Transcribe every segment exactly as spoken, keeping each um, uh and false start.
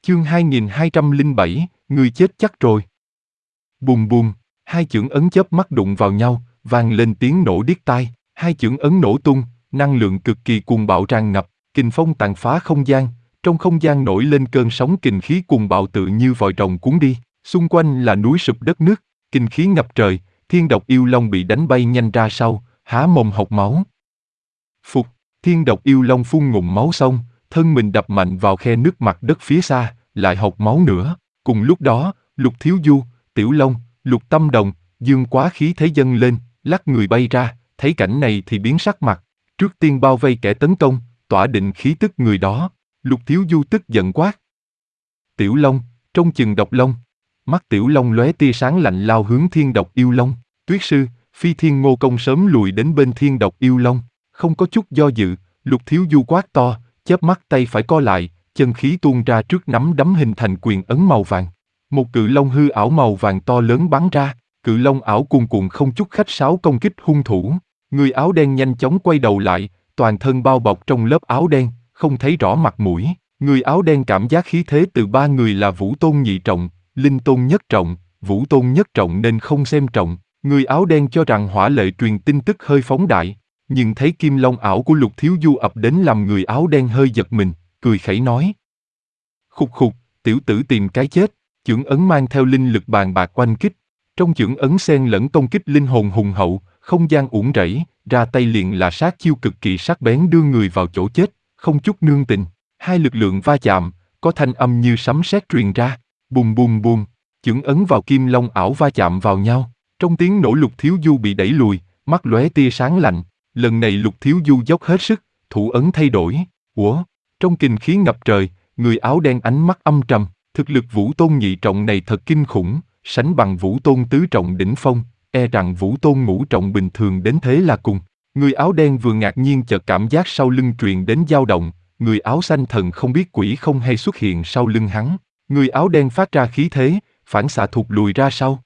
Chương hai nghìn hai trăm lẻ bảy, ngươi chết chắc rồi. Bùm bùm, hai chưởng ấn chớp mắt đụng vào nhau, vang lên tiếng nổ điếc tai, hai chưởng ấn nổ tung, năng lượng cực kỳ cuồng bạo tràn ngập, kình phong tàn phá không gian, trong không gian nổi lên cơn sóng kình khí cuồng bạo tự như vòi rồng cuốn đi, xung quanh là núi sụp đất nứt, kình khí ngập trời, thiên độc yêu long bị đánh bay nhanh ra sau, há mồm hộc máu. Phục, thiên độc yêu long phun ngụm máu xong, thân mình đập mạnh vào khe nứt mặt đất phía xa, lại hộc máu nữa. Cùng lúc đó, Lục Thiếu Du, Tiểu Long, Lục Tâm Đồng, Dương Quá khí thế dâng lên, lắc người bay ra, thấy cảnh này thì biến sắc mặt. Trước tiên bao vây kẻ tấn công, tỏa định khí tức người đó. Lục Thiếu Du tức giận quát: Tiểu Long, trông chừng độc long. Mắt Tiểu Long lóe tia sáng lạnh lao hướng thiên độc yêu long. Tuyết sư, Phi Thiên Ngô Công sớm lùi đến bên thiên độc yêu long, không có chút do dự. Lục Thiếu Du quát to, chớp mắt tay phải co lại, chân khí tuôn ra trước nắm đấm hình thành quyền ấn màu vàng. Một cự long hư ảo màu vàng to lớn bắn ra, cự long ảo cuồn cuộn không chút khách sáo công kích hung thủ. Người áo đen nhanh chóng quay đầu lại, toàn thân bao bọc trong lớp áo đen, không thấy rõ mặt mũi. Người áo đen cảm giác khí thế từ ba người là Vũ Tôn nhị trọng, Linh Tôn nhất trọng, Vũ Tôn nhất trọng nên không xem trọng. Người áo đen cho rằng hỏa lệ truyền tin tức hơi phóng đại, nhưng thấy kim long ảo của Lục Thiếu Du ập đến làm người áo đen hơi giật mình, cười khẩy nói: Khục khục, tiểu tử tìm cái chết. Chưởng ấn mang theo linh lực bàn bạc oanh kích, trong chưởng ấn xen lẫn công kích linh hồn hùng hậu, không gian uốn rẩy, ra tay liền là sát chiêu cực kỳ sắc bén đưa người vào chỗ chết, không chút nương tình. Hai lực lượng va chạm, có thanh âm như sấm sét truyền ra, bùm bùm bùm, chưởng ấn vào kim long ảo va chạm vào nhau. Trong tiếng nổ Lục Thiếu Du bị đẩy lùi, mắt lóe tia sáng lạnh. Lần này Lục Thiếu Du dốc hết sức, thủ ấn thay đổi. Ủa? Trong kình khí ngập trời, người áo đen ánh mắt âm trầm. Thực lực Vũ Tôn nhị trọng này thật kinh khủng, sánh bằng Vũ Tôn tứ trọng đỉnh phong, e rằng Vũ Tôn ngũ trọng bình thường đến thế là cùng. Người áo đen vừa ngạc nhiên chợt cảm giác sau lưng truyền đến dao động, người áo xanh thần không biết quỷ không hay xuất hiện sau lưng hắn. Người áo đen phát ra khí thế, phản xạ thụt lùi ra sau.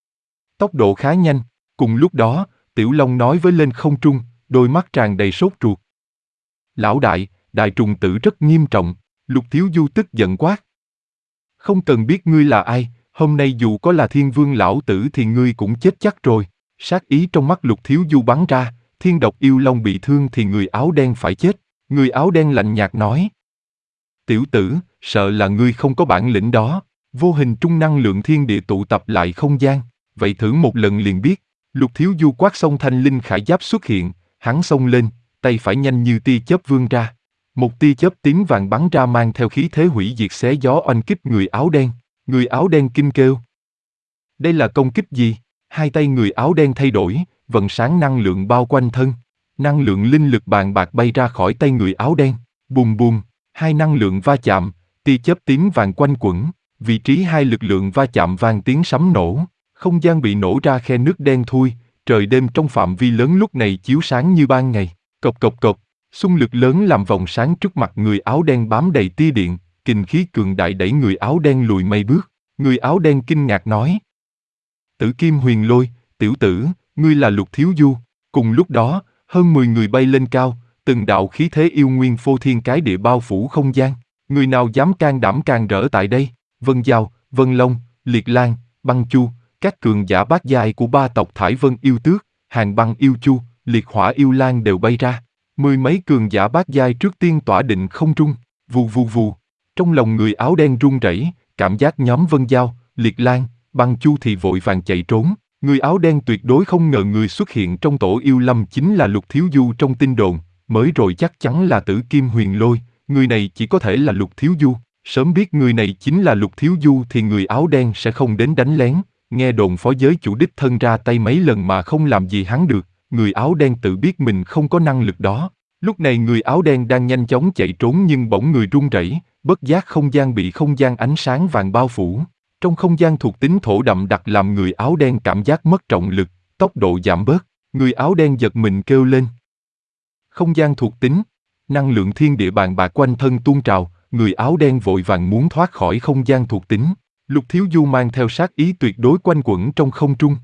Tốc độ khá nhanh, cùng lúc đó, Tiểu Long nói với lên không trung, đôi mắt tràn đầy sốt ruột. Lão đại, đại trùng tử rất nghiêm trọng. Lục Thiếu Du tức giận quát: Không cần biết ngươi là ai, hôm nay dù có là Thiên Vương lão tử thì ngươi cũng chết chắc rồi. Sát ý trong mắt Lục Thiếu Du bắn ra, thiên độc yêu long bị thương thì người áo đen phải chết. Người áo đen lạnh nhạt nói: Tiểu tử, sợ là ngươi không có bản lĩnh đó. Vô hình trung năng lượng thiên địa tụ tập lại không gian, vậy thử một lần liền biết. Lục Thiếu Du quát xong thanh linh khải giáp xuất hiện, hắn xông lên, tay phải nhanh như tia chớp vươn ra. Một tia chớp tím vàng bắn ra mang theo khí thế hủy diệt xé gió oanh kích người áo đen. Người áo đen kinh kêu: Đây là công kích gì? Hai tay người áo đen thay đổi, vầng sáng năng lượng bao quanh thân. Năng lượng linh lực bàn bạc bay ra khỏi tay người áo đen. Bùm bùm, hai năng lượng va chạm, tia chớp tím vàng quanh quẩn. Vị trí hai lực lượng va chạm vang tiếng sấm nổ. Không gian bị nổ ra khe nước đen thui, trời đêm trong phạm vi lớn lúc này chiếu sáng như ban ngày. Cộc cộc cộc, xung lực lớn làm vòng sáng trước mặt người áo đen bám đầy tia điện, kình khí cường đại đẩy người áo đen lùi mấy bước. Người áo đen kinh ngạc nói: Tử Kim Huyền Lôi, tiểu tử, ngươi là Lục Thiếu Du. Cùng lúc đó, hơn mười người bay lên cao, từng đạo khí thế yêu nguyên phô thiên cái địa bao phủ không gian. Người nào dám can đảm can rỡ tại đây? Vân Giao, Vân Long, Liệt Lan, Băng Chu, các cường giả bát giai của ba tộc Thải Vân yêu tước, Hàng Băng yêu Chu, Liệt Hỏa yêu Lan đều bay ra. Mười mấy cường giả bát giai trước tiên tỏa định không trung, vù vù vù. Trong lòng người áo đen run rẩy, cảm giác nhóm Vân Giao, Liệt Lan, Băng Chu thì vội vàng chạy trốn. Người áo đen tuyệt đối không ngờ người xuất hiện trong tổ yêu lâm chính là Lục Thiếu Du trong tin đồn, mới rồi chắc chắn là Tử Kim Huyền Lôi, người này chỉ có thể là Lục Thiếu Du. Sớm biết người này chính là Lục Thiếu Du thì người áo đen sẽ không đến đánh lén. Nghe đồn phó giới chủ đích thân ra tay mấy lần mà không làm gì hắn được. Người áo đen tự biết mình không có năng lực đó. Lúc này người áo đen đang nhanh chóng chạy trốn nhưng bỗng người run rẩy, bất giác không gian bị không gian ánh sáng vàng bao phủ. Trong không gian thuộc tính thổ đậm đặc làm người áo đen cảm giác mất trọng lực, tốc độ giảm bớt. Người áo đen giật mình kêu lên. Không gian thuộc tính, năng lượng thiên địa bàn bạc quanh thân tuôn trào, người áo đen vội vàng muốn thoát khỏi không gian thuộc tính. Lục Thiếu Du mang theo sát ý tuyệt đối quanh quẩn trong không trung.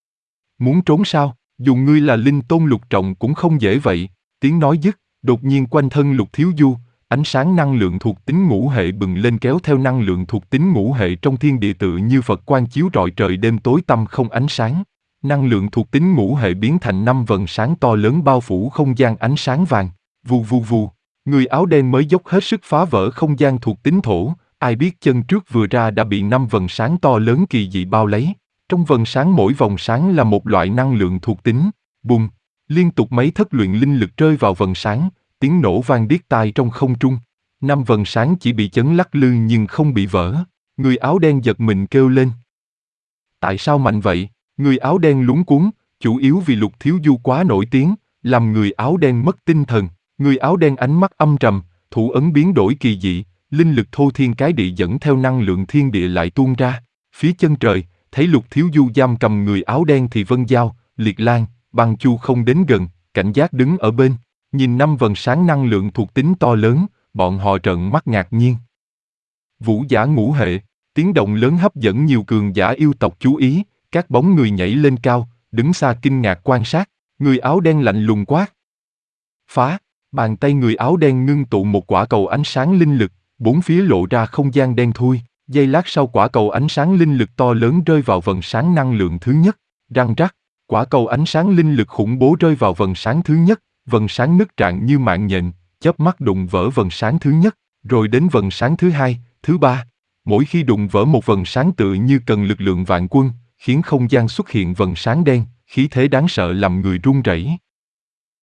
Muốn trốn sao? Dù ngươi là linh tôn lục trọng cũng không dễ vậy. Tiếng nói dứt, đột nhiên quanh thân Lục Thiếu Du, Ánh sáng năng lượng thuộc tính ngũ hệ bừng lên kéo theo năng lượng thuộc tính ngũ hệ trong thiên địa tự như Phật quang chiếu rọi trời đêm tối tăm không ánh sáng. Năng lượng thuộc tính ngũ hệ biến thành năm vầng sáng to lớn bao phủ không gian ánh sáng vàng. Vù vù vù, người áo đen mới dốc hết sức phá vỡ không gian thuộc tính thổ, ai biết chân trước vừa ra đã bị năm vầng sáng to lớn kỳ dị bao lấy. Trong vầng sáng mỗi vòng sáng là một loại năng lượng thuộc tính. Bùng, liên tục mấy thất luyện linh lực rơi vào vầng sáng, tiếng nổ vang điếc tai trong không trung. Năm vầng sáng chỉ bị chấn lắc lư nhưng không bị vỡ. Người áo đen giật mình kêu lên. Tại sao mạnh vậy? Người áo đen lúng cuống, chủ yếu vì Lục Thiếu Du quá nổi tiếng, làm người áo đen mất tinh thần. Người áo đen ánh mắt âm trầm, thủ ấn biến đổi kỳ dị, linh lực thô thiên cái địa dẫn theo năng lượng thiên địa lại tuôn ra. Phía chân trời, thấy Lục Thiếu Du giam cầm người áo đen thì Vân Giao, Liệt Lan, Băng Chu không đến gần, cảnh giác đứng ở bên. Nhìn năm vầng sáng năng lượng thuộc tính to lớn, bọn họ trợn mắt ngạc nhiên. Vũ giả ngũ hệ, tiếng động lớn hấp dẫn nhiều cường giả yêu tộc chú ý, các bóng người nhảy lên cao, đứng xa kinh ngạc quan sát, người áo đen lạnh lùng quát. Phá, bàn tay người áo đen ngưng tụ một quả cầu ánh sáng linh lực, bốn phía lộ ra không gian đen thui, giây lát sau quả cầu ánh sáng linh lực to lớn rơi vào vầng sáng năng lượng thứ nhất, răng rắc, quả cầu ánh sáng linh lực khủng bố rơi vào vầng sáng thứ nhất, vầng sáng nứt rạn như mạng nhện, chớp mắt đụng vỡ vầng sáng thứ nhất, rồi đến vầng sáng thứ hai, thứ ba. Mỗi khi đụng vỡ một vầng sáng tự như cần lực lượng vạn quân, khiến không gian xuất hiện vầng sáng đen, khí thế đáng sợ làm người run rẩy.